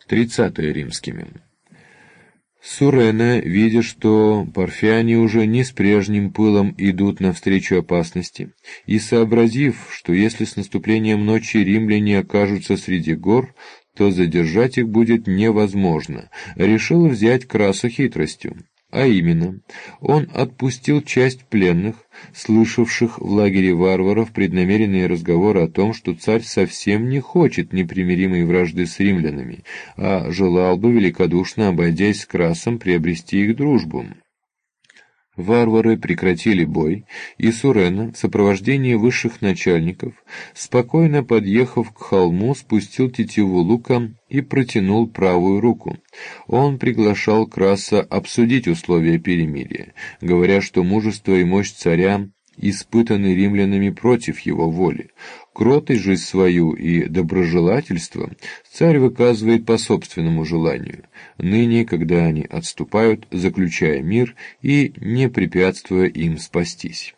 30 римскими. Сурена, видя, что парфяне уже не с прежним пылом идут навстречу опасности, и сообразив, что если с наступлением ночи римляне окажутся среди гор, то задержать их будет невозможно, решил взять Краса хитростью. А именно, он отпустил часть пленных, слышавших в лагере варваров преднамеренные разговоры о том, что царь совсем не хочет непримиримой вражды с римлянами, а желал бы, великодушно обойдясь с Красом, приобрести их дружбу. Варвары прекратили бой, и Сурена в сопровождении высших начальников, спокойно подъехав к холму, спустил тетиву лука и протянул правую руку. Он приглашал Краса обсудить условия перемирия, говоря, что мужество и мощь царя испытаны римлянами против его воли. Кротость же свою и доброжелательство царь выказывает по собственному желанию, ныне, когда они отступают, заключая мир и не препятствуя им спастись.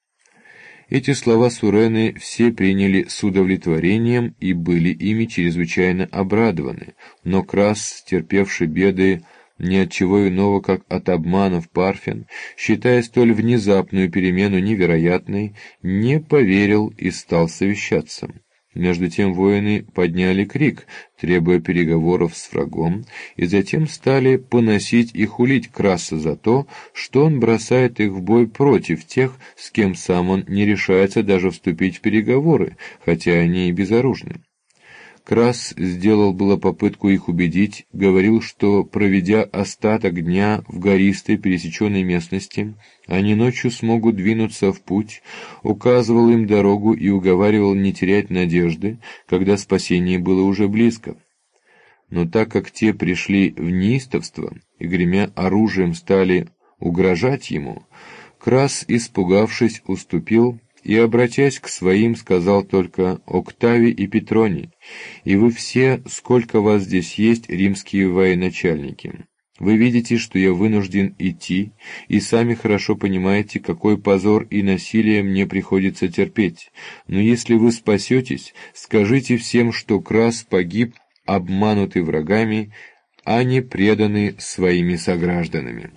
Эти слова Сурены все приняли с удовлетворением и были ими чрезвычайно обрадованы, но Крас, терпевший беды, ни от чего иного, как от обманов Парфян, считая столь внезапную перемену невероятной, не поверил и стал совещаться. Между тем воины подняли крик, требуя переговоров с врагом, и затем стали поносить и хулить Краса за то, что он бросает их в бой против тех, с кем сам он не решается даже вступить в переговоры, хотя они и безоружны. Крас сделал было попытку их убедить, говорил, что, проведя остаток дня в гористой пересеченной местности, они ночью смогут двинуться в путь, указывал им дорогу и уговаривал не терять надежды, когда спасение было уже близко. Но так как те пришли в неистовство и, гремя оружием, стали угрожать ему, Крас, испугавшись, уступил, и, обратясь к своим, сказал только: «Октавий и Петроний, и вы все, сколько вас здесь есть, римские военачальники, вы видите, что я вынужден идти, и сами хорошо понимаете, какой позор и насилие мне приходится терпеть. Но если вы спасетесь, скажите всем, что Крас погиб, обманутый врагами, а не преданный своими согражданами».